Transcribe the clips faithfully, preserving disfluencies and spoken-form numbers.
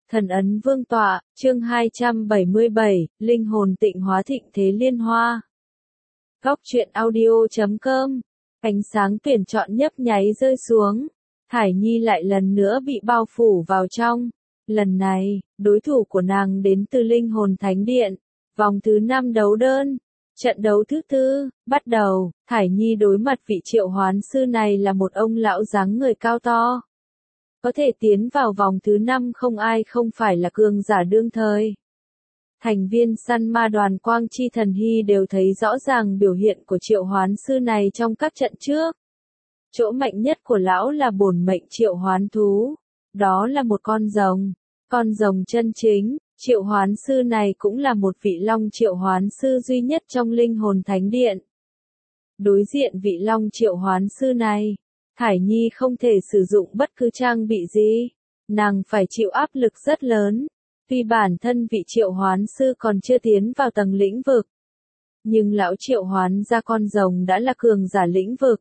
Thần ấn vương tọa, chương hai trăm bảy mươi bảy, linh hồn tịnh hóa thịnh thế liên hoa. Góc truyện audio chấm com, ánh sáng tuyển chọn nhấp nháy rơi xuống. Thải Nhi lại lần nữa bị bao phủ vào trong. Lần này, đối thủ của nàng đến từ linh hồn thánh điện. Vòng thứ năm đấu đơn. Trận đấu thứ tư, bắt đầu. Thải Nhi đối mặt vị triệu hoán sư này là một ông lão dáng người cao to. Có thể tiến vào vòng thứ năm không ai không phải là cường giả đương thời. Thành viên săn ma đoàn Quang Chi Thần Hy đều thấy rõ ràng biểu hiện của triệu hoán sư này trong các trận trước. Chỗ mạnh nhất của lão là bổn mệnh triệu hoán thú. Đó là một con rồng. Con rồng chân chính, triệu hoán sư này cũng là một vị long triệu hoán sư duy nhất trong linh hồn thánh điện. Đối diện vị long triệu hoán sư này, Thải Nhi không thể sử dụng bất cứ trang bị gì. Nàng phải chịu áp lực rất lớn. Tuy bản thân vị triệu hoán sư còn chưa tiến vào tầng lĩnh vực. Nhưng lão triệu hoán ra con rồng đã là cường giả lĩnh vực.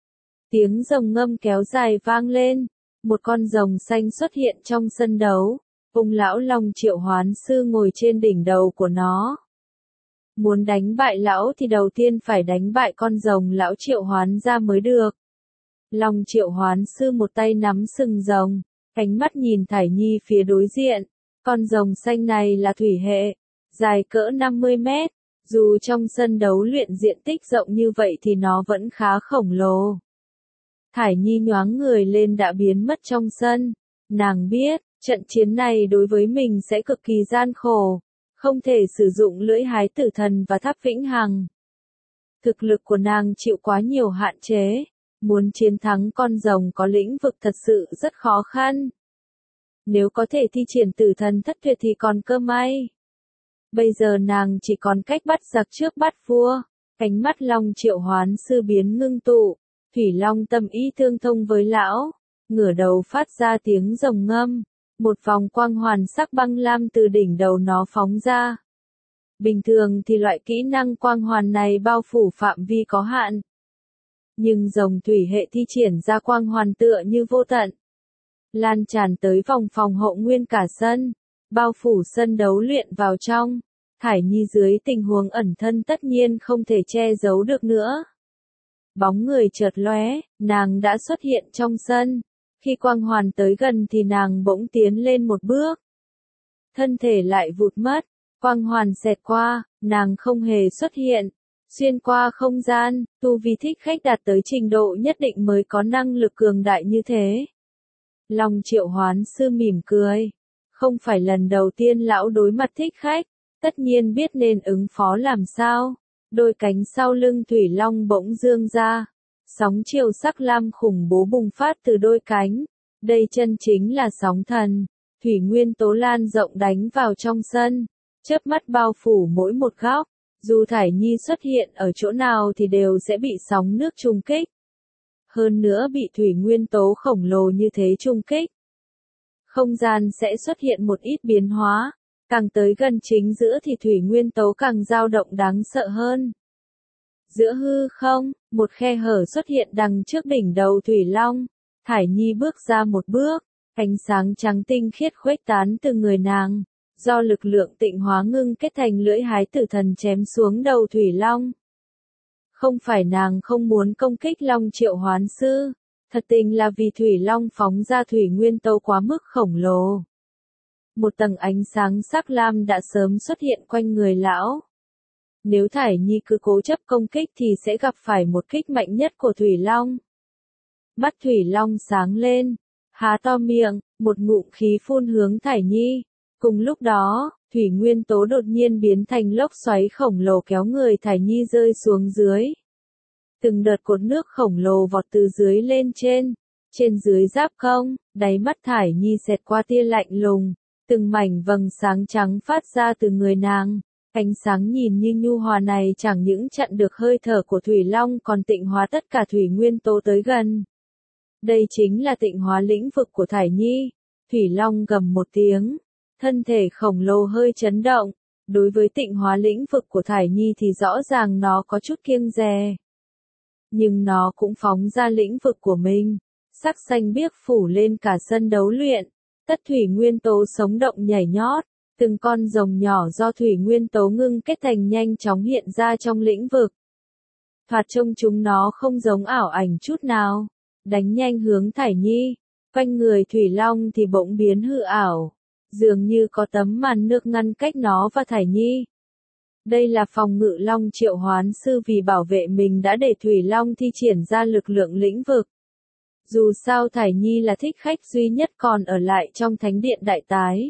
Tiếng rồng ngâm kéo dài vang lên. Một con rồng xanh xuất hiện trong sân đấu. Ông lão long triệu hoán sư ngồi trên đỉnh đầu của nó. Muốn đánh bại lão thì đầu tiên phải đánh bại con rồng lão triệu hoán ra mới được. Long triệu hoán sư một tay nắm sừng rồng, ánh mắt nhìn Thải Nhi phía đối diện. Con rồng xanh này là thủy hệ, dài cỡ năm mươi mét. Dù trong sân đấu luyện diện tích rộng như vậy thì nó vẫn khá khổng lồ. Thải Nhi nhoáng người lên đã biến mất trong sân. Nàng biết, trận chiến này đối với mình sẽ cực kỳ gian khổ. Không thể sử dụng lưỡi hái tử thần và tháp vĩnh hằng. Thực lực của nàng chịu quá nhiều hạn chế. Muốn chiến thắng con rồng có lĩnh vực thật sự rất khó khăn. Nếu có thể thi triển tử thần thất tuyệt thì còn cơ may. Bây giờ nàng chỉ còn cách bắt giặc trước bắt vua. Ánh mắt long triệu hoán sư biến ngưng tụ. Thủy long tâm ý tương thông với lão. Ngửa đầu phát ra tiếng rồng ngâm. Một vòng quang hoàn sắc băng lam từ đỉnh đầu nó phóng ra. Bình thường thì loại kỹ năng quang hoàn này bao phủ phạm vi có hạn. Nhưng rồng thủy hệ thi triển ra quang hoàn tựa như vô tận. Lan tràn tới vòng phòng hộ nguyên cả sân. Bao phủ sân đấu luyện vào trong. Thải Nhi dưới tình huống ẩn thân tất nhiên không thể che giấu được nữa. Bóng người chợt lóe, nàng đã xuất hiện trong sân. Khi quang hoàn tới gần thì nàng bỗng tiến lên một bước. Thân thể lại vụt mất. Quang hoàn xẹt qua, nàng không hề xuất hiện. Xuyên qua không gian, tu vi thích khách đạt tới trình độ nhất định mới có năng lực cường đại như thế. Long triệu hoán sư mỉm cười. Không phải lần đầu tiên lão đối mặt thích khách, tất nhiên biết nên ứng phó làm sao. Đôi cánh sau lưng thủy long bỗng dương ra. Sóng chiều sắc lam khủng bố bùng phát từ đôi cánh. Đây chân chính là sóng thần. Thủy nguyên tố lan rộng đánh vào trong sân. Chớp mắt bao phủ mỗi một góc. Dù Thải Nhi xuất hiện ở chỗ nào thì đều sẽ bị sóng nước trùng kích. Hơn nữa bị thủy nguyên tố khổng lồ như thế trùng kích. Không gian sẽ xuất hiện một ít biến hóa. Càng tới gần chính giữa thì thủy nguyên tố càng dao động đáng sợ hơn. Giữa hư không, một khe hở xuất hiện đằng trước đỉnh đầu Thủy Long. Thải Nhi bước ra một bước, ánh sáng trắng tinh khiết khuếch tán từ người nàng. Do lực lượng tịnh hóa ngưng kết thành lưỡi hái tử thần chém xuống đầu Thủy Long. Không phải nàng không muốn công kích Long triệu hoán sư. Thật tình là vì Thủy Long phóng ra thủy nguyên tố quá mức khổng lồ. Một tầng ánh sáng sắc lam đã sớm xuất hiện quanh người lão. Nếu Thải Nhi cứ cố chấp công kích thì sẽ gặp phải một kích mạnh nhất của Thủy Long. Mắt Thủy Long sáng lên, há to miệng, một ngụm khí phun hướng Thải Nhi. Cùng lúc đó, thủy nguyên tố đột nhiên biến thành lốc xoáy khổng lồ kéo người Thải Nhi rơi xuống dưới. Từng đợt cột nước khổng lồ vọt từ dưới lên trên, trên dưới giáp không, đáy mắt Thải Nhi xẹt qua tia lạnh lùng, từng mảnh vầng sáng trắng phát ra từ người nàng. Ánh sáng nhìn như nhu hòa này chẳng những chặn được hơi thở của Thủy Long còn tịnh hóa tất cả thủy nguyên tố tới gần. Đây chính là tịnh hóa lĩnh vực của Thải Nhi. Thủy Long gầm một tiếng. Thân thể khổng lồ hơi chấn động. Đối với tịnh hóa lĩnh vực của Thải Nhi thì rõ ràng nó có chút kiêng dè. Nhưng nó cũng phóng ra lĩnh vực của mình. Sắc xanh biếc phủ lên cả sân đấu luyện. Tất thủy nguyên tố sống động nhảy nhót, từng con rồng nhỏ do thủy nguyên tố ngưng kết thành nhanh chóng hiện ra trong lĩnh vực. Thoạt trông chúng nó không giống ảo ảnh chút nào, đánh nhanh hướng Thải Nhi, quanh người Thủy Long thì bỗng biến hư ảo, dường như có tấm màn nước ngăn cách nó và Thải Nhi. Đây là phòng ngự Long triệu hoán sư vì bảo vệ mình đã để Thủy Long thi triển ra lực lượng lĩnh vực. Dù sao Thải Nhi là thích khách duy nhất còn ở lại trong thánh điện đại tái.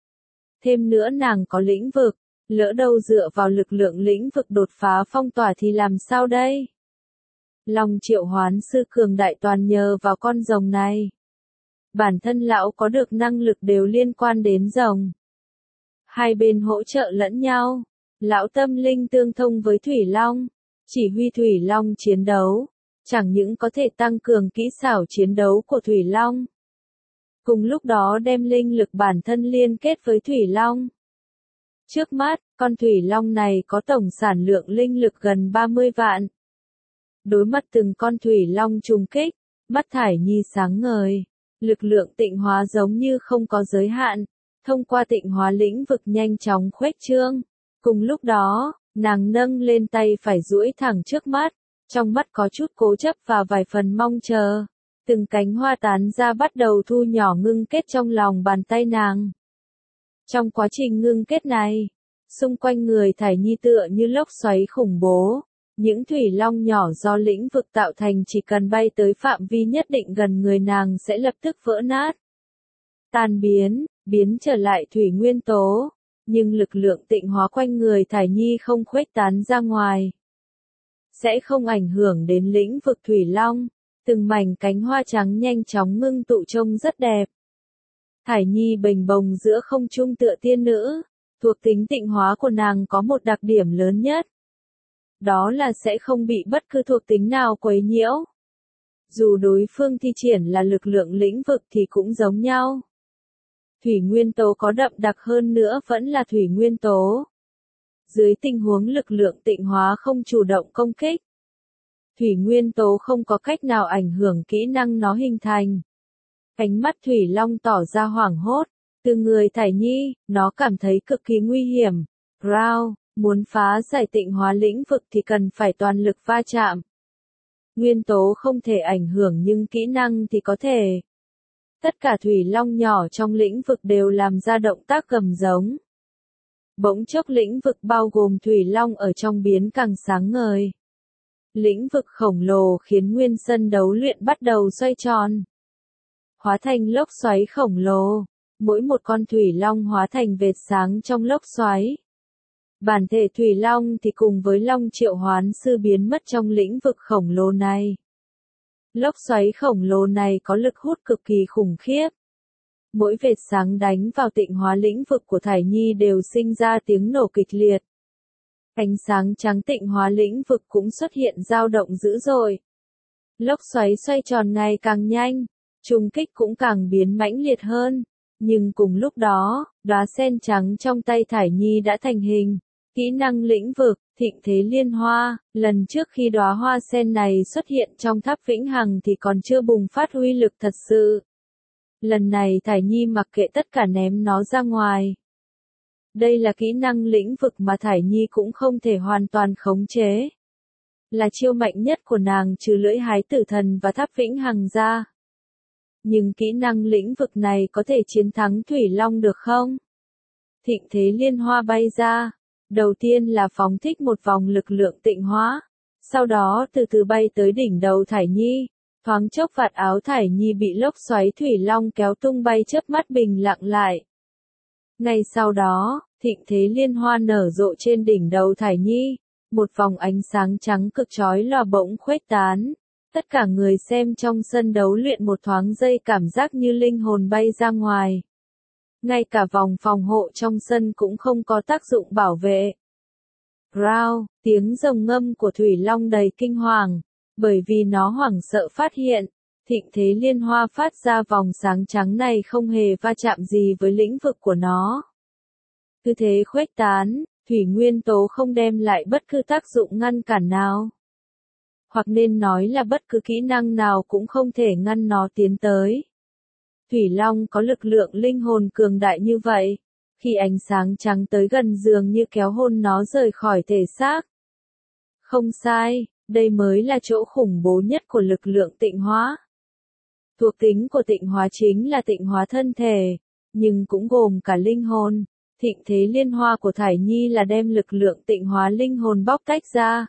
Thêm nữa nàng có lĩnh vực, lỡ đâu dựa vào lực lượng lĩnh vực đột phá phong tỏa thì làm sao đây? Long triệu hoán sư cường đại toàn nhờ vào con rồng này. Bản thân lão có được năng lực đều liên quan đến rồng. Hai bên hỗ trợ lẫn nhau. Lão tâm linh tương thông với Thủy Long, chỉ huy Thủy Long chiến đấu, chẳng những có thể tăng cường kỹ xảo chiến đấu của Thủy Long. Cùng lúc đó đem linh lực bản thân liên kết với Thủy Long. Trước mắt, con Thủy Long này có tổng sản lượng linh lực gần ba mươi vạn. Đối mặt từng con Thủy Long trùng kích, mắt Thải Nhi sáng ngời, lực lượng tịnh hóa giống như không có giới hạn, thông qua tịnh hóa lĩnh vực nhanh chóng khuếch trương. Cùng lúc đó, nàng nâng lên tay phải duỗi thẳng trước mắt, trong mắt có chút cố chấp và vài phần mong chờ. Từng cánh hoa tán ra bắt đầu thu nhỏ ngưng kết trong lòng bàn tay nàng. Trong quá trình ngưng kết này, xung quanh người Thải Nhi tựa như lốc xoáy khủng bố. Những thủy long nhỏ do lĩnh vực tạo thành chỉ cần bay tới phạm vi nhất định gần người nàng sẽ lập tức vỡ nát. Tan biến, biến trở lại thủy nguyên tố. Nhưng lực lượng tịnh hóa quanh người Thải Nhi không khuếch tán ra ngoài. Sẽ không ảnh hưởng đến lĩnh vực thủy long. Từng mảnh cánh hoa trắng nhanh chóng ngưng tụ trông rất đẹp. Thải Nhi bềnh bồng giữa không trung tựa tiên nữ. Thuộc tính tịnh hóa của nàng có một đặc điểm lớn nhất. Đó là sẽ không bị bất cứ thuộc tính nào quấy nhiễu. Dù đối phương thi triển là lực lượng lĩnh vực thì cũng giống nhau. Thủy nguyên tố có đậm đặc hơn nữa vẫn là thủy nguyên tố. Dưới tình huống lực lượng tịnh hóa không chủ động công kích, thủy nguyên tố không có cách nào ảnh hưởng kỹ năng nó hình thành. Ánh mắt Thủy Long tỏ ra hoảng hốt, từ người Thải Nhi, nó cảm thấy cực kỳ nguy hiểm. Rao, muốn phá giải tịnh hóa lĩnh vực thì cần phải toàn lực va chạm. Nguyên tố không thể ảnh hưởng nhưng kỹ năng thì có thể. Tất cả Thủy Long nhỏ trong lĩnh vực đều làm ra động tác gầm giống. Bỗng chốc lĩnh vực bao gồm Thủy Long ở trong biến càng sáng ngời. Lĩnh vực khổng lồ khiến nguyên sân đấu luyện bắt đầu xoay tròn. Hóa thành lốc xoáy khổng lồ, mỗi một con Thủy Long hóa thành vệt sáng trong lốc xoáy. Bản thể Thủy Long thì cùng với Long triệu hoán sư biến mất trong lĩnh vực khổng lồ này. Lốc xoáy khổng lồ này có lực hút cực kỳ khủng khiếp. Mỗi vệt sáng đánh vào tịnh hóa lĩnh vực của Thải Nhi đều sinh ra tiếng nổ kịch liệt. Ánh sáng trắng tịnh hóa lĩnh vực cũng xuất hiện dao động dữ dội. Lốc xoáy xoay tròn ngày càng nhanh, trùng kích cũng càng biến mãnh liệt hơn. Nhưng cùng lúc đó, đóa sen trắng trong tay Thải Nhi đã thành hình. Kỹ năng lĩnh vực, thịnh thế liên hoa, lần trước khi đóa hoa sen này xuất hiện trong tháp vĩnh hằng thì còn chưa bùng phát uy lực thật sự. Lần này Thải Nhi mặc kệ tất cả ném nó ra ngoài. Đây là kỹ năng lĩnh vực mà Thải Nhi cũng không thể hoàn toàn khống chế. Là chiêu mạnh nhất của nàng trừ lưỡi hái tử thần và tháp vĩnh hằng ra. Nhưng kỹ năng lĩnh vực này có thể chiến thắng Thủy Long được không? Thịnh thế liên hoa bay ra. Đầu tiên là phóng thích một vòng lực lượng tịnh hóa. Sau đó từ từ bay tới đỉnh đầu Thải Nhi. Thoáng chốc vạt áo Thải Nhi bị lốc xoáy Thủy Long kéo tung bay chớp mắt bình lặng lại. Ngay sau đó, thịnh thế liên hoa nở rộ trên đỉnh đầu Thải Nhi. Một vòng ánh sáng trắng cực chói lòa bỗng khuếch tán. Tất cả người xem trong sân đấu luyện một thoáng giây cảm giác như linh hồn bay ra ngoài. Ngay cả vòng phòng hộ trong sân cũng không có tác dụng bảo vệ. Rao, tiếng rồng ngâm của Thủy Long đầy kinh hoàng, bởi vì nó hoảng sợ phát hiện, thịnh thế liên hoa phát ra vòng sáng trắng này không hề va chạm gì với lĩnh vực của nó. Cứ thế khuếch tán, thủy nguyên tố không đem lại bất cứ tác dụng ngăn cản nào. Hoặc nên nói là bất cứ kỹ năng nào cũng không thể ngăn nó tiến tới. Thủy Long có lực lượng linh hồn cường đại như vậy. Khi ánh sáng trắng tới gần dường như kéo hồn nó rời khỏi thể xác. Không sai, đây mới là chỗ khủng bố nhất của lực lượng tịnh hóa. Thuộc tính của tịnh hóa chính là tịnh hóa thân thể, nhưng cũng gồm cả linh hồn. Thịnh thế liên hoa của Thải Nhi là đem lực lượng tịnh hóa linh hồn bóc tách ra.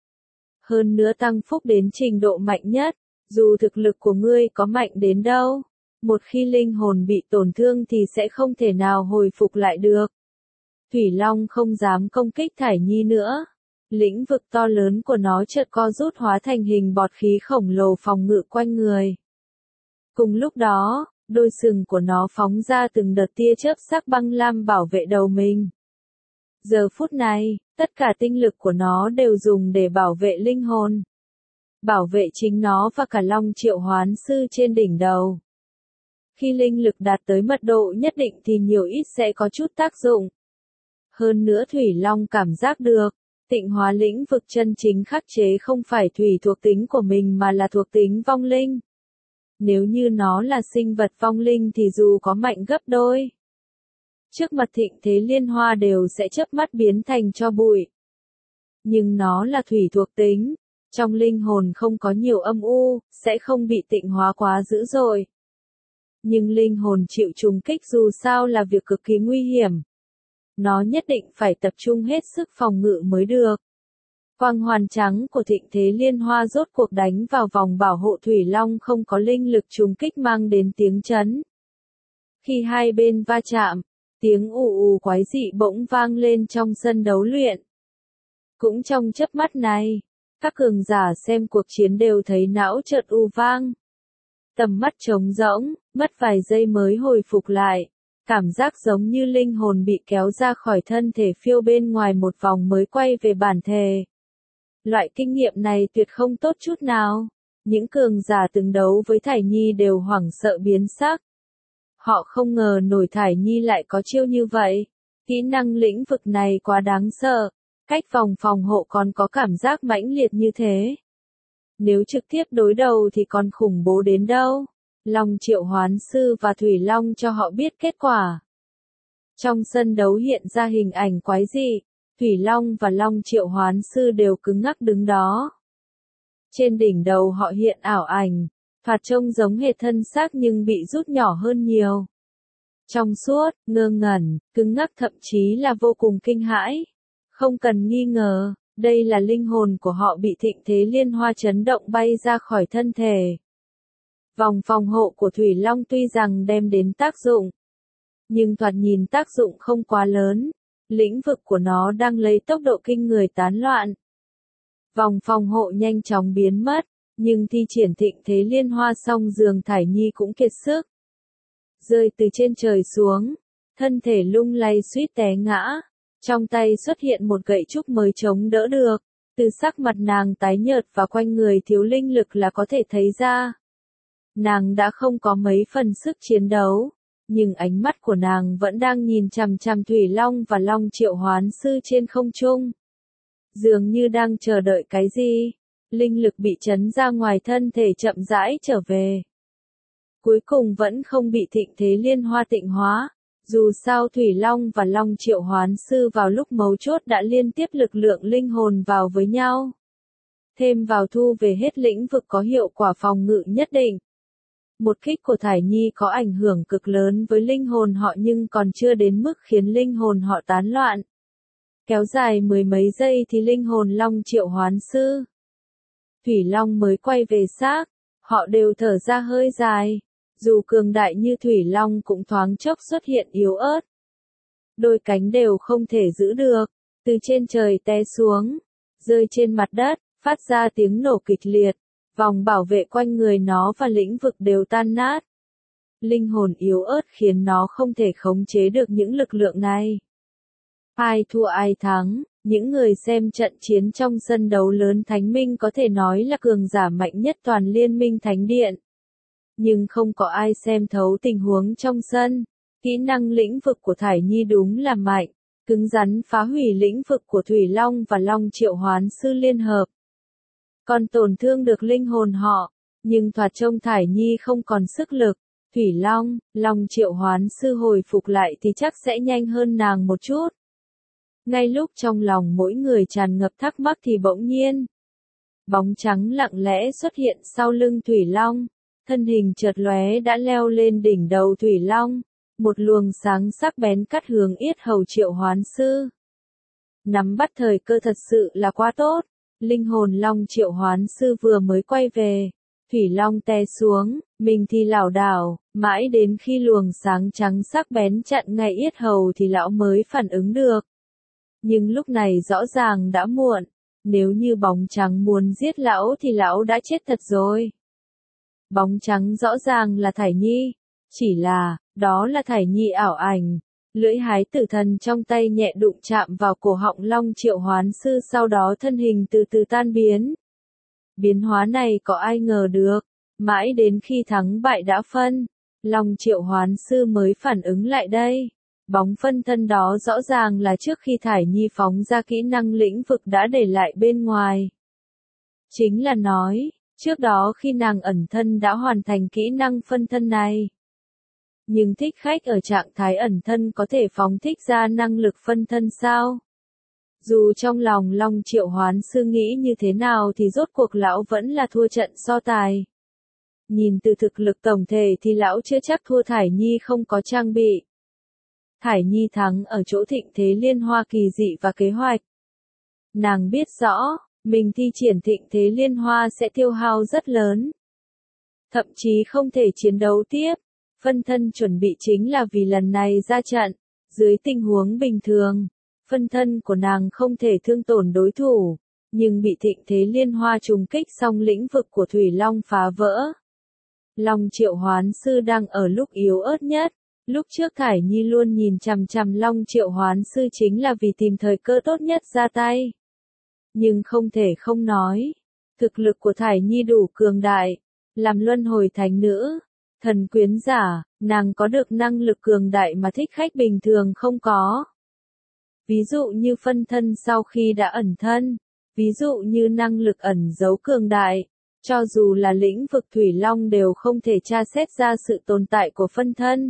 Hơn nữa tăng phúc đến trình độ mạnh nhất, dù thực lực của ngươi có mạnh đến đâu, một khi linh hồn bị tổn thương thì sẽ không thể nào hồi phục lại được. Thủy Long không dám công kích Thải Nhi nữa. Lĩnh vực to lớn của nó chợt co rút hóa thành hình bọt khí khổng lồ phòng ngự quanh người. Cùng lúc đó, đôi sừng của nó phóng ra từng đợt tia chớp sắc băng lam bảo vệ đầu mình. Giờ phút này, tất cả tinh lực của nó đều dùng để bảo vệ linh hồn. Bảo vệ chính nó và cả Long Triệu Hoán Sư trên đỉnh đầu. Khi linh lực đạt tới mật độ nhất định thì nhiều ít sẽ có chút tác dụng. Hơn nữa Thủy Long cảm giác được, tịnh hóa lĩnh vực chân chính khắc chế không phải thủy thuộc tính của mình mà là thuộc tính vong linh. Nếu như nó là sinh vật vong linh thì dù có mạnh gấp đôi, trước mặt thịnh thế liên hoa đều sẽ chớp mắt biến thành tro bụi. Nhưng nó là thủy thuộc tính, trong linh hồn không có nhiều âm u, sẽ không bị tịnh hóa quá dữ dội. Nhưng linh hồn chịu trùng kích dù sao là việc cực kỳ nguy hiểm. Nó nhất định phải tập trung hết sức phòng ngự mới được. Quang hoàn trắng của thịnh thế liên hoa rốt cuộc đánh vào vòng bảo hộ Thủy Long không có linh lực trùng kích mang đến tiếng chấn. Khi hai bên va chạm, tiếng ù ù quái dị bỗng vang lên trong sân đấu luyện. Cũng trong chớp mắt này, các cường giả xem cuộc chiến đều thấy não chợt u vang. Tầm mắt trống rỗng, mất vài giây mới hồi phục lại. Cảm giác giống như linh hồn bị kéo ra khỏi thân thể phiêu bên ngoài một vòng mới quay về bản thể. Loại kinh nghiệm này tuyệt không tốt chút nào. Những cường giả từng đấu với Thải Nhi đều hoảng sợ biến sắc. Họ không ngờ nổi Thải Nhi lại có chiêu như vậy. Kỹ năng lĩnh vực này quá đáng sợ. Cách vòng phòng hộ còn có cảm giác mãnh liệt như thế. Nếu trực tiếp đối đầu thì còn khủng bố đến đâu. Long Triệu Hoán Sư và Thủy Long cho họ biết kết quả. Trong sân đấu hiện ra hình ảnh quái dị, Thủy Long và Long Triệu Hoán Sư đều cứng ngắc đứng đó. Trên đỉnh đầu họ hiện ảo ảnh, thoạt trông giống hệt thân xác nhưng bị rút nhỏ hơn nhiều. Trong suốt, ngơ ngẩn, cứng ngắc thậm chí là vô cùng kinh hãi. Không cần nghi ngờ, đây là linh hồn của họ bị thịnh thế liên hoa chấn động bay ra khỏi thân thể. Vòng phòng hộ của Thủy Long tuy rằng đem đến tác dụng, nhưng thoạt nhìn tác dụng không quá lớn. Lĩnh vực của nó đang lấy tốc độ kinh người tán loạn. Vòng phòng hộ nhanh chóng biến mất, nhưng thi triển thịnh thế liên hoa xong giường Thải Nhi cũng kiệt sức. Rơi từ trên trời xuống, thân thể lung lay suýt té ngã, trong tay xuất hiện một gậy trúc mới chống đỡ được. Từ sắc mặt nàng tái nhợt và quanh người thiếu linh lực là có thể thấy ra. Nàng đã không có mấy phần sức chiến đấu, nhưng ánh mắt của nàng vẫn đang nhìn chằm chằm Thủy Long và Long Triệu Hoán Sư trên không trung. Dường như đang chờ đợi cái gì, linh lực bị chấn ra ngoài thân thể chậm rãi trở về. Cuối cùng vẫn không bị thịnh thế liên hoa tịnh hóa, dù sao Thủy Long và Long Triệu Hoán Sư vào lúc mấu chốt đã liên tiếp lực lượng linh hồn vào với nhau. Thêm vào thu về hết lĩnh vực có hiệu quả phòng ngự nhất định. Một kích của Thải Nhi có ảnh hưởng cực lớn với linh hồn họ nhưng còn chưa đến mức khiến linh hồn họ tán loạn. Kéo dài mười mấy giây thì linh hồn Long Triệu Hoán Sư, Thủy Long mới quay về xác, họ đều thở ra hơi dài. Dù cường đại như Thủy Long cũng thoáng chốc xuất hiện yếu ớt. Đôi cánh đều không thể giữ được, từ trên trời té xuống, rơi trên mặt đất, phát ra tiếng nổ kịch liệt. Vòng bảo vệ quanh người nó và lĩnh vực đều tan nát. Linh hồn yếu ớt khiến nó không thể khống chế được những lực lượng này. Ai thua ai thắng, những người xem trận chiến trong sân đấu lớn Thánh Minh có thể nói là cường giả mạnh nhất toàn liên minh Thánh Điện. Nhưng không có ai xem thấu tình huống trong sân. Kỹ năng lĩnh vực của Thải Nhi đúng là mạnh, cứng rắn phá hủy lĩnh vực của Thủy Long và Long Triệu Hoán Sư liên hợp. Còn tổn thương được linh hồn họ, nhưng thoạt trông Thải Nhi không còn sức lực. Thủy Long, Long Triệu Hoán Sư hồi phục lại thì chắc sẽ nhanh hơn nàng một chút. Ngay lúc trong lòng mỗi người tràn ngập thắc mắc thì bỗng nhiên, bóng trắng lặng lẽ xuất hiện sau lưng Thủy Long, thân hình chợt lóe đã leo lên đỉnh đầu Thủy Long, một luồng sáng sắc bén cắt hướng yết hầu Triệu Hoán Sư. Nắm bắt thời cơ thật sự là quá tốt, linh hồn Long Triệu Hoán Sư vừa mới quay về, Thủy Long té xuống, mình thì lảo đảo, mãi đến khi luồng sáng trắng sắc bén chặn ngay yết hầu thì lão mới phản ứng được. Nhưng lúc này rõ ràng đã muộn, nếu như bóng trắng muốn giết lão thì lão đã chết thật rồi. Bóng trắng rõ ràng là Thải Nhi, chỉ là, đó là Thải Nhi ảo ảnh. Lưỡi hái tử thần trong tay nhẹ đụng chạm vào cổ họng Long Triệu Hoán Sư, sau đó thân hình từ từ tan biến. Biến hóa này có ai ngờ được, mãi đến khi thắng bại đã phân, Long Triệu Hoán Sư mới phản ứng lại đây. Bóng phân thân đó rõ ràng là trước khi Thải Nhi phóng ra kỹ năng lĩnh vực đã để lại bên ngoài. Chính là nói, trước đó khi nàng ẩn thân đã hoàn thành kỹ năng phân thân này. Nhưng thích khách ở trạng thái ẩn thân có thể phóng thích ra năng lực phân thân sao? Dù trong lòng Long Triệu Hoán Sư nghĩ như thế nào thì rốt cuộc lão vẫn là thua trận so tài. Nhìn từ thực lực tổng thể thì lão chưa chắc thua Thải Nhi không có trang bị. Thải Nhi thắng ở chỗ thịnh thế liên hoa kỳ dị và kế hoạch. Nàng biết rõ, mình thi triển thịnh thế liên hoa sẽ tiêu hao rất lớn. Thậm chí không thể chiến đấu tiếp. Phân thân chuẩn bị chính là vì lần này ra trận. Dưới tình huống bình thường, phân thân của nàng không thể thương tổn đối thủ, nhưng bị thịnh thế liên hoa trùng kích xong lĩnh vực của Thủy Long phá vỡ. Long Triệu Hoán Sư đang ở lúc yếu ớt nhất. Lúc trước Thải Nhi luôn nhìn chằm chằm Long Triệu Hoán Sư chính là vì tìm thời cơ tốt nhất ra tay. Nhưng không thể không nói, thực lực của Thải Nhi đủ cường đại, làm luân hồi thánh nữ, thần quyến giả, nàng có được năng lực cường đại mà thích khách bình thường không có. Ví dụ như phân thân sau khi đã ẩn thân, ví dụ như năng lực ẩn giấu cường đại, cho dù là lĩnh vực Thủy Long đều không thể tra xét ra sự tồn tại của phân thân.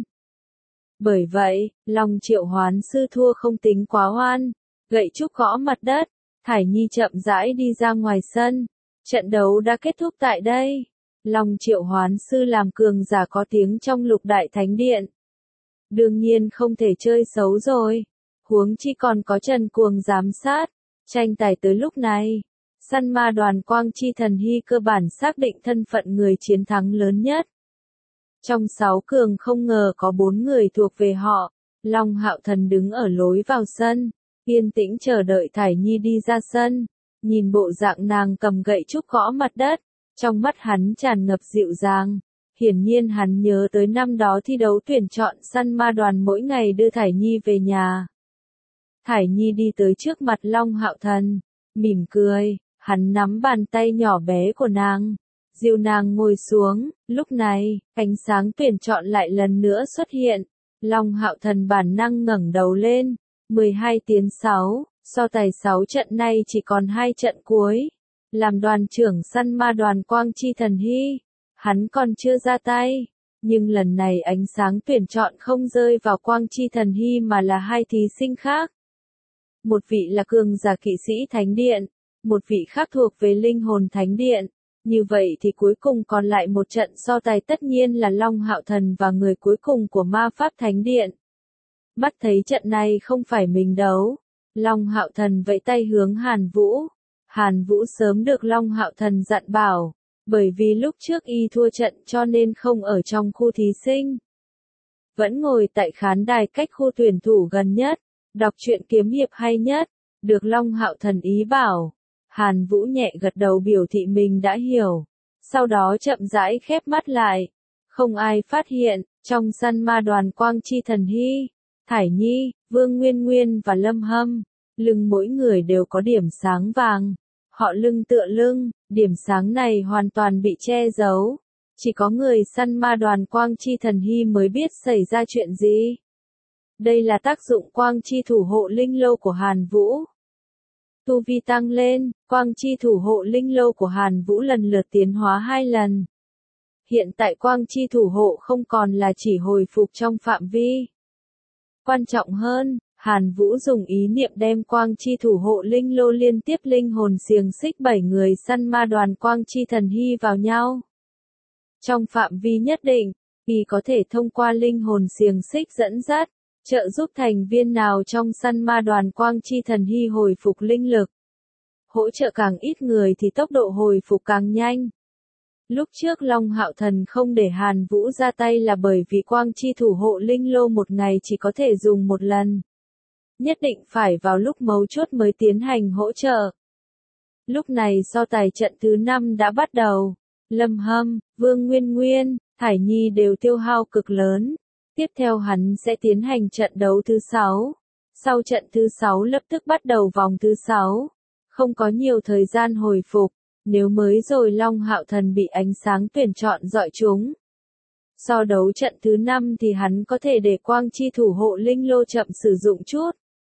Bởi vậy, Long Triệu Hoán Sư thua không tính quá oan, gậy trúc gõ mặt đất, Thải Nhi chậm rãi đi ra ngoài sân. Trận đấu đã kết thúc tại đây. Long Triệu Hoán Sư làm cường giả có tiếng trong Lục Đại Thánh Điện. Đương nhiên không thể chơi xấu rồi. Huống chi còn có Trần Cuồng giám sát. Tranh tài tới lúc này, săn ma đoàn Quang Chi Thần Hy cơ bản xác định thân phận người chiến thắng lớn nhất. Trong sáu cường không ngờ có bốn người thuộc về họ. Long Hạo Thần đứng ở lối vào sân, yên tĩnh chờ đợi Thải Nhi đi ra sân. Nhìn bộ dạng nàng cầm gậy trúc gõ mặt đất, trong mắt hắn tràn ngập dịu dàng. Hiển nhiên hắn nhớ tới năm đó thi đấu tuyển chọn săn ma đoàn mỗi ngày đưa Thải Nhi về nhà. Thải Nhi đi tới trước mặt Long Hạo Thần, mỉm cười, hắn nắm bàn tay nhỏ bé của nàng, dìu nàng ngồi xuống. Lúc này, ánh sáng tuyển chọn lại lần nữa xuất hiện. Long Hạo Thần bản năng ngẩng đầu lên. mười hai tiến sáu, so tài sáu trận nay chỉ còn hai trận cuối. Làm đoàn trưởng săn ma đoàn Quang Chi Thần Hy, hắn còn chưa ra tay. Nhưng lần này ánh sáng tuyển chọn không rơi vào Quang Chi Thần Hy mà là hai thí sinh khác. Một vị là cường giả kỵ sĩ Thánh Điện, một vị khác thuộc về linh hồn Thánh Điện. Như vậy thì cuối cùng còn lại một trận so tài, tất nhiên là Long Hạo Thần và người cuối cùng của Ma Pháp Thánh Điện. Mắt thấy trận này không phải mình đấu, Long Hạo Thần vẫy tay hướng Hàn Vũ. Hàn Vũ sớm được Long Hạo Thần dặn bảo, bởi vì lúc trước y thua trận cho nên không ở trong khu thí sinh. Vẫn ngồi tại khán đài cách khu tuyển thủ gần nhất, đọc truyện kiếm hiệp hay nhất, được Long Hạo Thần ý bảo. Hàn Vũ nhẹ gật đầu biểu thị mình đã hiểu, sau đó chậm rãi khép mắt lại. Không ai phát hiện, trong săn ma đoàn Quang Chi Thần Hy, Thải Nhi, Vương Nguyên Nguyên và Lâm Hâm, lưng mỗi người đều có điểm sáng vàng. Họ lưng tựa lưng, điểm sáng này hoàn toàn bị che giấu. Chỉ có người săn ma đoàn Quang Chi Thần Hy mới biết xảy ra chuyện gì. Đây là tác dụng Quang Chi thủ hộ linh lâu của Hàn Vũ. Tu vi tăng lên, Quang Chi thủ hộ linh lâu của Hàn Vũ lần lượt tiến hóa hai lần. Hiện tại quang chi thủ hộ không còn là chỉ hồi phục trong phạm vi. Quan trọng hơn, Hàn Vũ dùng ý niệm đem quang chi thủ hộ linh lô liên tiếp linh hồn xiềng xích bảy người săn ma đoàn quang chi thần hy vào nhau. Trong phạm vi nhất định, y có thể thông qua linh hồn xiềng xích dẫn dắt, trợ giúp thành viên nào trong săn ma đoàn quang chi thần hy hồi phục linh lực. Hỗ trợ càng ít người thì tốc độ hồi phục càng nhanh. Lúc trước Long Hạo Thần không để Hàn Vũ ra tay là bởi vì quang chi thủ hộ linh lô một ngày chỉ có thể dùng một lần. Nhất định phải vào lúc mấu chốt mới tiến hành hỗ trợ. Lúc này so tài trận thứ năm đã bắt đầu. Lâm Hâm, Vương Nguyên Nguyên, Thải Nhi đều tiêu hao cực lớn. Tiếp theo hắn sẽ tiến hành trận đấu thứ sáu. Sau trận thứ sáu lập tức bắt đầu vòng thứ sáu. Không có nhiều thời gian hồi phục. Nếu mới rồi Long Hạo Thần bị ánh sáng tuyển chọn dọi chúng. So đấu trận thứ năm thì hắn có thể để quang chi thủ hộ linh lô chậm sử dụng chút.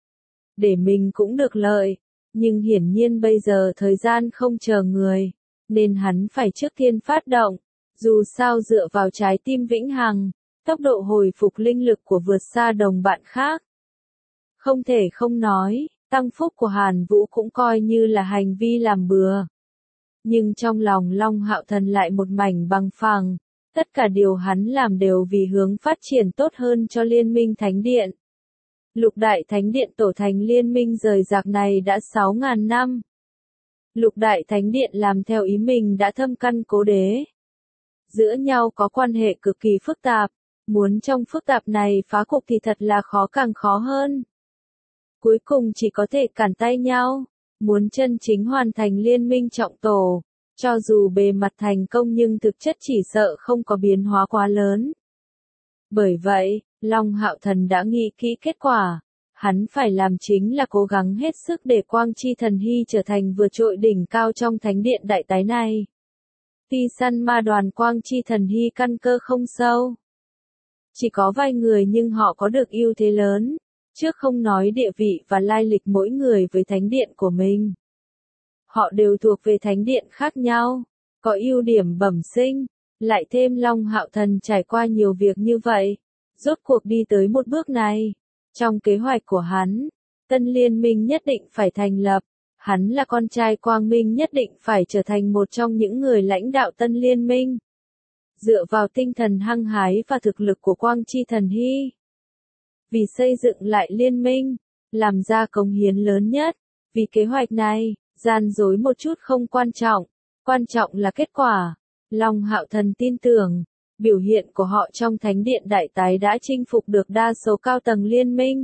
Để mình cũng được lợi. Nhưng hiển nhiên bây giờ thời gian không chờ người. Nên hắn phải trước tiên phát động. Dù sao dựa vào trái tim vĩnh hằng, tốc độ hồi phục linh lực của vượt xa đồng bạn khác. Không thể không nói, tăng phúc của Hàn Vũ cũng coi như là hành vi làm bừa. Nhưng trong lòng Long Hạo Thần lại một mảnh bằng phẳng, tất cả điều hắn làm đều vì hướng phát triển tốt hơn cho Liên minh Thánh Điện. Lục Đại Thánh Điện tổ thành liên minh rời rạc này đã sáu ngàn năm. Lục Đại Thánh Điện làm theo ý mình đã thâm căn cố đế. Giữa nhau có quan hệ cực kỳ phức tạp, muốn trong phức tạp này phá cục thì thật là khó càng khó hơn. Cuối cùng chỉ có thể cản tay nhau, muốn chân chính hoàn thành liên minh trọng tổ, cho dù bề mặt thành công nhưng thực chất chỉ sợ không có biến hóa quá lớn. Bởi vậy, Long Hạo Thần đã nghĩ kỹ kết quả, hắn phải làm chính là cố gắng hết sức để quang chi thần hy trở thành vượt trội đỉnh cao trong thánh điện đại tái này. Tuy săn ma đoàn quang chi thần hy căn cơ không sâu. Chỉ có vài người nhưng họ có được ưu thế lớn, trước không nói địa vị và lai lịch mỗi người với thánh điện của mình. Họ đều thuộc về thánh điện khác nhau, có ưu điểm bẩm sinh, lại thêm Long Hạo Thần trải qua nhiều việc như vậy, rốt cuộc đi tới một bước này. Trong kế hoạch của hắn, tân liên minh nhất định phải thành lập. Hắn là con trai Quang Minh nhất định phải trở thành một trong những người lãnh đạo tân liên minh. Dựa vào tinh thần hăng hái và thực lực của Quang Chi Thần Hy. Vì xây dựng lại liên minh, làm ra cống hiến lớn nhất. Vì kế hoạch này, gian dối một chút không quan trọng. Quan trọng là kết quả. Long Hạo Thần tin tưởng, biểu hiện của họ trong Thánh Điện Đại Tái đã chinh phục được đa số cao tầng liên minh.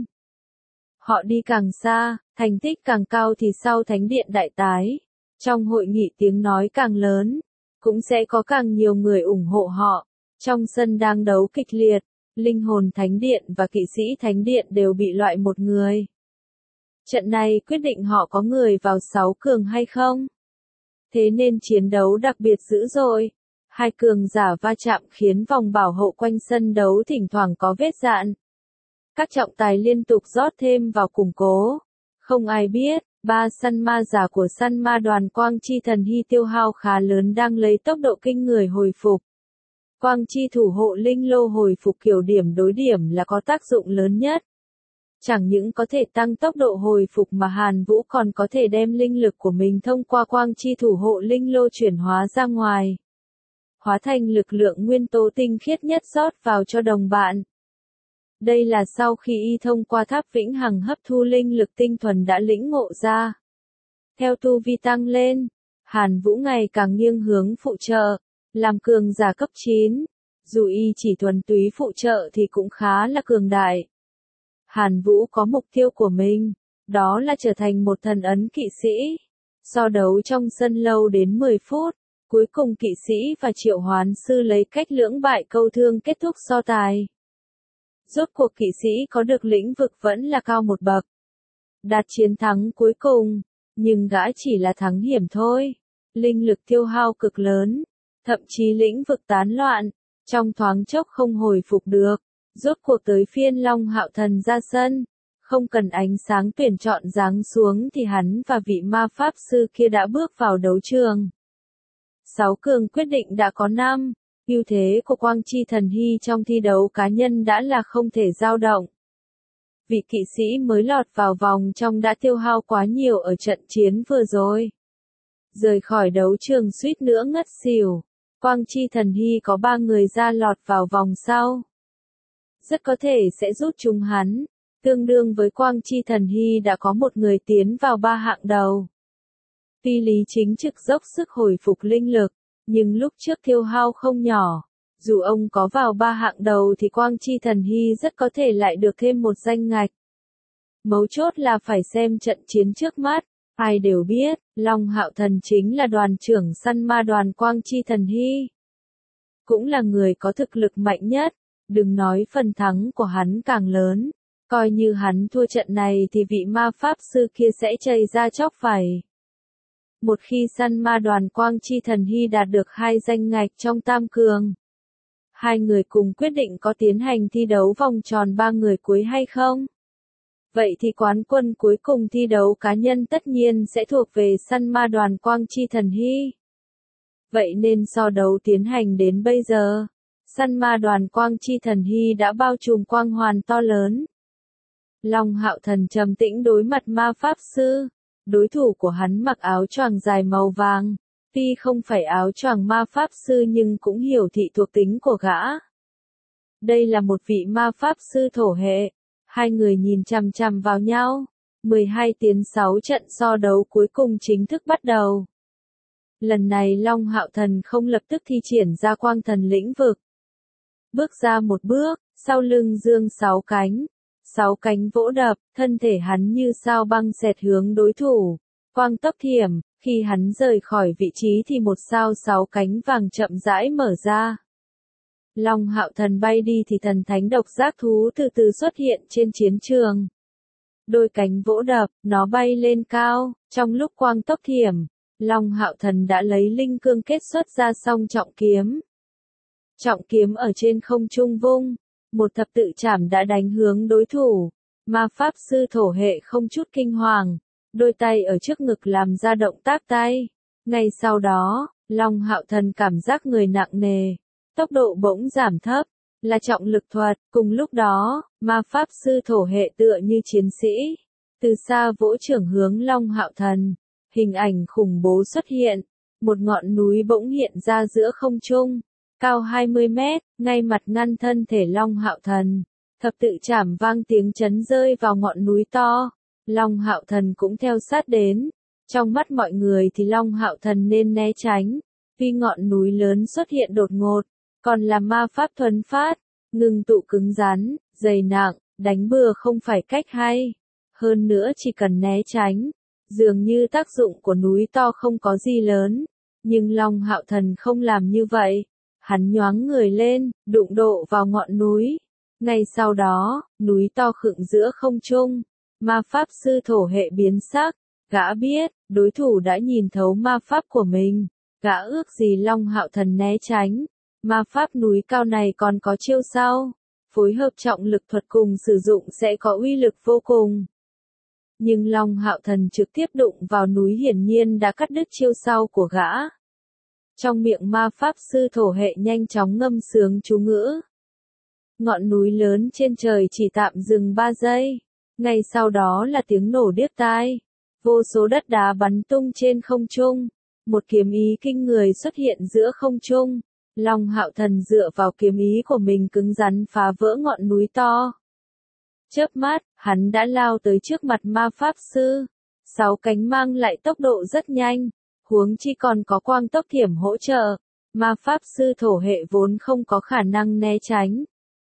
Họ đi càng xa, thành tích càng cao thì sau Thánh Điện Đại Tái, trong hội nghị tiếng nói càng lớn, cũng sẽ có càng nhiều người ủng hộ họ. Trong sân đang đấu kịch liệt, linh hồn Thánh Điện và kỵ sĩ Thánh Điện đều bị loại một người. Trận này quyết định họ có người vào sáu cường hay không. Thế nên chiến đấu đặc biệt dữ dội. Hai cường giả va chạm khiến vòng bảo hộ quanh sân đấu thỉnh thoảng có vết dạn. Các trọng tài liên tục rót thêm vào củng cố. Không ai biết, ba săn ma giả của săn ma đoàn Quang Chi Thần Hy tiêu hao khá lớn đang lấy tốc độ kinh người hồi phục. Quang Chi thủ hộ linh lô hồi phục kiểu điểm đối điểm là có tác dụng lớn nhất. Chẳng những có thể tăng tốc độ hồi phục mà Hàn Vũ còn có thể đem linh lực của mình thông qua Quang Chi thủ hộ linh lô chuyển hóa ra ngoài. Hóa thành lực lượng nguyên tố tinh khiết nhất rót vào cho đồng bạn. Đây là sau khi y thông qua tháp vĩnh hằng hấp thu linh lực tinh thuần đã lĩnh ngộ ra. Theo tu vi tăng lên, Hàn Vũ ngày càng nghiêng hướng phụ trợ, làm cường giả cấp chín. Dù y chỉ thuần túy phụ trợ thì cũng khá là cường đại. Hàn Vũ có mục tiêu của mình, đó là trở thành một thần ấn kỵ sĩ. So đấu trong sân lâu đến mười phút, cuối cùng kỵ sĩ và triệu hoán sư lấy cách lưỡng bại câu thương kết thúc so tài. Rốt cuộc kỵ sĩ có được lĩnh vực vẫn là cao một bậc. Đạt chiến thắng cuối cùng, nhưng gã chỉ là thắng hiểm thôi. Linh lực tiêu hao cực lớn, thậm chí lĩnh vực tán loạn, trong thoáng chốc không hồi phục được. Rốt cuộc tới phiên Long Hạo Thần ra sân, không cần ánh sáng tuyển chọn giáng xuống thì hắn và vị ma pháp sư kia đã bước vào đấu trường. Sáu cường quyết định đã có năm, ưu thế của Quang Chi Thần Hy trong thi đấu cá nhân đã là không thể dao động. Vị kỵ sĩ mới lọt vào vòng trong đã tiêu hao quá nhiều ở trận chiến vừa rồi. Rời khỏi đấu trường suýt nữa ngất xỉu. Quang Chi Thần Hy có ba người ra lọt vào vòng sau. Rất có thể sẽ rút chúng hắn. Tương đương với Quang Chi Thần Hy đã có một người tiến vào ba hạng đầu. Tuy Lý Chính Trực dốc sức hồi phục linh lực, nhưng lúc trước tiêu hao không nhỏ. Dù ông có vào ba hạng đầu thì Quang Chi Thần Hy rất có thể lại được thêm một danh ngạch. Mấu chốt là phải xem trận chiến trước mắt. Ai đều biết, Long Hạo Thần chính là đoàn trưởng săn ma đoàn Quang Chi Thần Hy. Cũng là người có thực lực mạnh nhất, đừng nói phần thắng của hắn càng lớn. Coi như hắn thua trận này thì vị ma pháp sư kia sẽ chảy ra chóc vảy. Một khi săn ma đoàn Quang Chi Thần Hy đạt được hai danh ngạch trong tam cường, hai người cùng quyết định có tiến hành thi đấu vòng tròn ba người cuối hay không. Vậy thì quán quân cuối cùng thi đấu cá nhân tất nhiên sẽ thuộc về săn ma đoàn Quang Chi Thần Hy. Vậy nên so đấu tiến hành đến bây giờ, săn ma đoàn Quang Chi Thần Hy đã bao trùm quang hoàn to lớn. Long Hạo Thần trầm tĩnh đối mặt ma pháp sư. Đối thủ của hắn mặc áo choàng dài màu vàng. Tuy không phải áo choàng ma pháp sư nhưng cũng hiểu thị thuộc tính của gã. Đây là một vị ma pháp sư thổ hệ. Hai người nhìn chằm chằm vào nhau. mười hai tiến sáu trận so đấu cuối cùng chính thức bắt đầu. Lần này Long Hạo Thần không lập tức thi triển ra quang thần lĩnh vực. Bước ra một bước, sau lưng dương sáu cánh. Sáu cánh vỗ đập, thân thể hắn như sao băng xẹt hướng đối thủ. Quang tốc thiểm, khi hắn rời khỏi vị trí thì một sao sáu cánh vàng chậm rãi mở ra. Long Hạo Thần bay đi thì thần thánh độc giác thú từ từ xuất hiện trên chiến trường. Đôi cánh vỗ đập, nó bay lên cao, trong lúc quang tốc thiểm, Long Hạo Thần đã lấy linh cương kết xuất ra song trọng kiếm. Trọng kiếm ở trên không trung vung, một thập tự chảm đã đánh hướng đối thủ. Ma pháp sư thổ hệ không chút kinh hoàng, đôi tay ở trước ngực làm ra động tác tay. Ngay sau đó, Long Hạo Thần cảm giác người nặng nề, tốc độ bỗng giảm thấp, là trọng lực thuật. Cùng lúc đó, ma pháp sư thổ hệ tựa như chiến sĩ, từ xa vỗ chưởng hướng Long Hạo Thần. Hình ảnh khủng bố xuất hiện, một ngọn núi bỗng hiện ra giữa không trung, cao hai mươi mét, ngay mặt ngăn thân thể Long Hạo Thần. Thập tự chảm vang tiếng chấn rơi vào ngọn núi to, Long Hạo Thần cũng theo sát đến. Trong mắt mọi người thì Long Hạo Thần nên né tránh, vì ngọn núi lớn xuất hiện đột ngột, còn là ma pháp thuần phát, ngừng tụ cứng rắn, dày nặng, đánh bừa không phải cách hay. Hơn nữa chỉ cần né tránh, dường như tác dụng của núi to không có gì lớn, nhưng Long Hạo Thần không làm như vậy. Hắn nhoáng người lên, đụng độ vào ngọn núi. Ngay sau đó, núi to khựng giữa không trung. Ma pháp sư thổ hệ biến sắc. Gã biết, đối thủ đã nhìn thấu ma pháp của mình. Gã ước gì Long Hạo Thần né tránh. Ma pháp núi cao này còn có chiêu sau. Phối hợp trọng lực thuật cùng sử dụng sẽ có uy lực vô cùng. Nhưng Long Hạo Thần trực tiếp đụng vào núi hiển nhiên đã cắt đứt chiêu sau của gã. Trong miệng ma pháp sư thổ hệ nhanh chóng ngâm sướng chú ngữ. Ngọn núi lớn trên trời chỉ tạm dừng ba giây. Ngay sau đó là tiếng nổ điếc tai. Vô số đất đá bắn tung trên không trung. Một kiếm ý kinh người xuất hiện giữa không trung. Long Hạo Thần dựa vào kiếm ý của mình cứng rắn phá vỡ ngọn núi to. Chớp mắt, hắn đã lao tới trước mặt ma pháp sư. Sáu cánh mang lại tốc độ rất nhanh. Huống chi còn có quang tốc thiểm hỗ trợ, ma pháp sư thổ hệ vốn không có khả năng né tránh.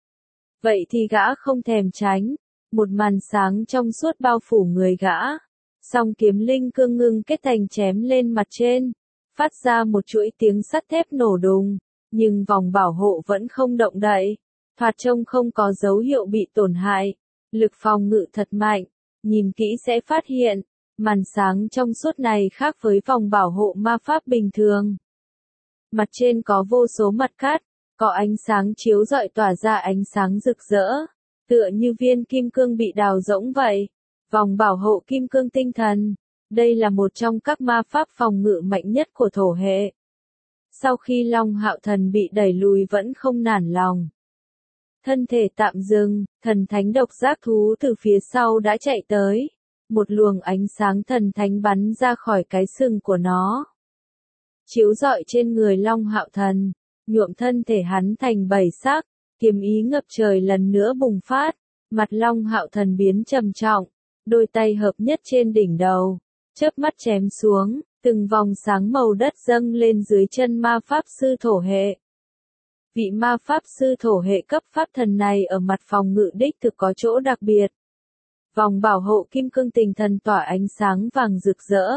Vậy thì gã không thèm tránh, một màn sáng trong suốt bao phủ người gã. Song kiếm linh cương ngưng kết thành chém lên mặt trên, phát ra một chuỗi tiếng sắt thép nổ đùng, nhưng vòng bảo hộ vẫn không động đậy, thoạt trông không có dấu hiệu bị tổn hại. Lực phòng ngự thật mạnh, nhìn kỹ sẽ phát hiện. Màn sáng trong suốt này khác với vòng bảo hộ ma pháp bình thường. Mặt trên có vô số mặt cắt, có ánh sáng chiếu rọi tỏa ra ánh sáng rực rỡ, tựa như viên kim cương bị đào rỗng vậy. Vòng bảo hộ kim cương tinh thần, đây là một trong các ma pháp phòng ngự mạnh nhất của thổ hệ. Sau khi Long Hạo Thần bị đẩy lùi vẫn không nản lòng. Thân thể tạm dừng, thần thánh độc giác thú từ phía sau đã chạy tới. Một luồng ánh sáng thần thánh bắn ra khỏi cái sừng của nó. Chiếu rọi trên người Long Hạo Thần, nhuộm thân thể hắn thành bảy sắc, kiếm ý ngập trời lần nữa bùng phát. Mặt Long Hạo Thần biến trầm trọng, đôi tay hợp nhất trên đỉnh đầu, chớp mắt chém xuống, từng vòng sáng màu đất dâng lên dưới chân ma pháp sư thổ hệ. Vị ma pháp sư thổ hệ cấp pháp thần này ở mặt phòng ngự đích thực có chỗ đặc biệt. Vòng bảo hộ kim cương tinh thần tỏa ánh sáng vàng rực rỡ.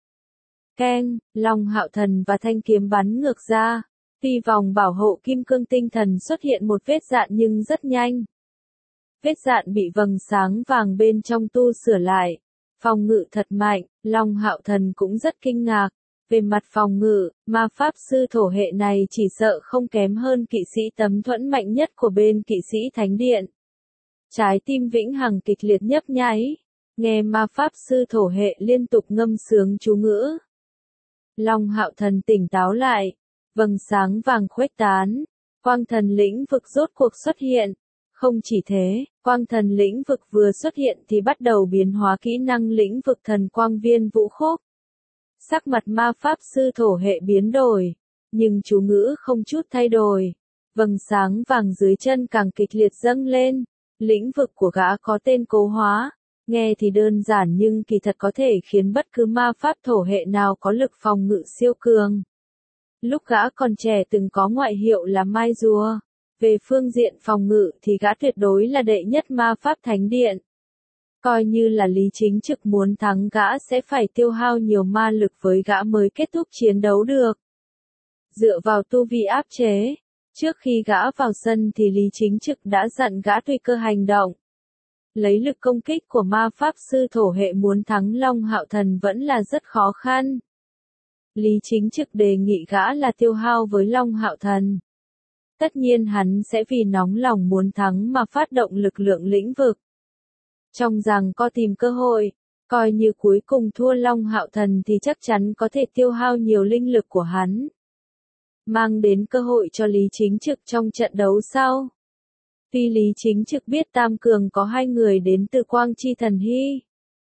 Keng, Long Hạo Thần và thanh kiếm bắn ngược ra. Tuy vòng bảo hộ kim cương tinh thần xuất hiện một vết dạn nhưng rất nhanh. Vết dạn bị vầng sáng vàng bên trong tu sửa lại. Phòng ngự thật mạnh, Long Hạo Thần cũng rất kinh ngạc. Về mặt phòng ngự, ma pháp sư thổ hệ này chỉ sợ không kém hơn kỵ sĩ tấm thuẫn mạnh nhất của bên kỵ sĩ thánh điện. Trái tim Vĩnh Hằng kịch liệt nhấp nháy, nghe ma pháp sư thổ hệ liên tục ngâm sướng chú ngữ. Long Hạo Thần tỉnh táo lại, vầng sáng vàng khuếch tán, quang thần lĩnh vực rốt cuộc xuất hiện. Không chỉ thế, quang thần lĩnh vực vừa xuất hiện thì bắt đầu biến hóa kỹ năng lĩnh vực thần quang viên vũ khúc. Sắc mặt ma pháp sư thổ hệ biến đổi, nhưng chú ngữ không chút thay đổi. Vầng sáng vàng dưới chân càng kịch liệt dâng lên. Lĩnh vực của gã có tên cố hóa, nghe thì đơn giản nhưng kỳ thật có thể khiến bất cứ ma pháp thổ hệ nào có lực phòng ngự siêu cường. Lúc gã còn trẻ từng có ngoại hiệu là Mai Rùa. Về phương diện phòng ngự thì gã tuyệt đối là đệ nhất ma pháp thánh điện. Coi như là Lý Chính Trực muốn thắng gã sẽ phải tiêu hao nhiều ma lực với gã mới kết thúc chiến đấu được. Dựa vào tu vi áp chế, trước khi gã vào sân thì Lý Chính Trực đã dặn gã tùy cơ hành động. Lấy lực công kích của ma pháp sư thổ hệ muốn thắng Long Hạo Thần vẫn là rất khó khăn. Lý Chính Trực đề nghị gã là tiêu hao với Long Hạo Thần. Tất nhiên hắn sẽ vì nóng lòng muốn thắng mà phát động lực lượng lĩnh vực. Trong rằng có tìm cơ hội, coi như cuối cùng thua Long Hạo Thần thì chắc chắn có thể tiêu hao nhiều linh lực của hắn. Mang đến cơ hội cho Lý Chính Trực trong trận đấu sau. Tuy Lý Chính Trực biết Tam Cường có hai người đến từ Quang Chi Thần Hy,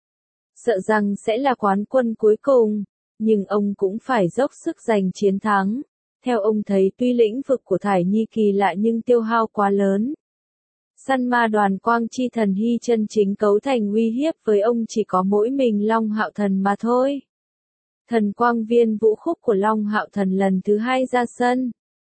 sợ rằng sẽ là quán quân cuối cùng, nhưng ông cũng phải dốc sức giành chiến thắng. Theo ông thấy tuy lĩnh vực của Thải Nhi kỳ lạ nhưng tiêu hao quá lớn. Săn ma đoàn Quang Chi Thần Hy chân chính cấu thành uy hiếp với ông chỉ có mỗi mình Long Hạo Thần mà thôi. Thần quang viên vũ khúc của Long Hạo Thần lần thứ hai ra sân.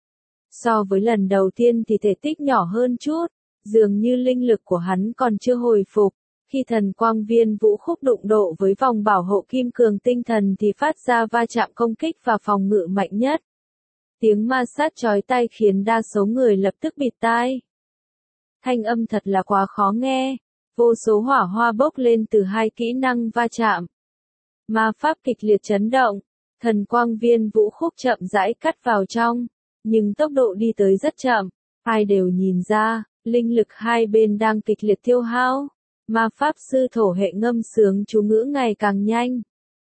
So với lần đầu tiên thì thể tích nhỏ hơn chút, dường như linh lực của hắn còn chưa hồi phục. Khi thần quang viên vũ khúc đụng độ với vòng bảo hộ kim cường tinh thần thì phát ra va chạm công kích và phòng ngự mạnh nhất. Tiếng ma sát chói tai khiến đa số người lập tức bịt tai. Thanh âm thật là quá khó nghe, vô số hỏa hoa bốc lên từ hai kỹ năng va chạm. Ma pháp kịch liệt chấn động, thần quang viên vũ khúc chậm rãi cắt vào trong, nhưng tốc độ đi tới rất chậm, ai đều nhìn ra, linh lực hai bên đang kịch liệt tiêu hao. Ma pháp sư thổ hệ ngâm sướng chú ngữ ngày càng nhanh.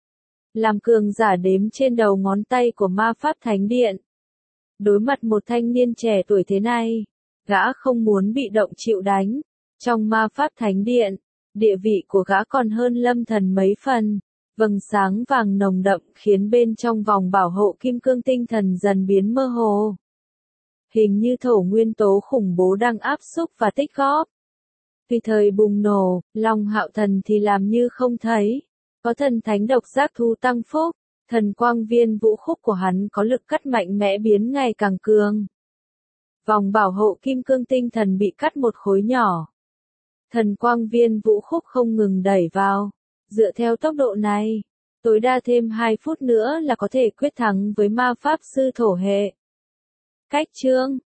Làm cường giả đếm trên đầu ngón tay của ma pháp thánh điện. Đối mặt một thanh niên trẻ tuổi thế này, gã không muốn bị động chịu đánh. Trong ma pháp thánh điện, địa vị của gã còn hơn lâm thần mấy phần. Vầng sáng vàng nồng đậm khiến bên trong vòng bảo hộ kim cương tinh thần dần biến mơ hồ. Hình như thổ nguyên tố khủng bố đang áp xúc và tích góp. Tùy thời bùng nổ, Long Hạo Thần thì làm như không thấy. Có thần thánh độc giác thú tăng phúc, thần quang viên vũ khúc của hắn có lực cắt mạnh mẽ biến ngày càng cường. Vòng bảo hộ kim cương tinh thần bị cắt một khối nhỏ. Thần quang viên vũ khúc không ngừng đẩy vào. Dựa theo tốc độ này, tối đa thêm hai phút nữa là có thể quyết thắng với ma pháp sư thổ hệ. Cách chương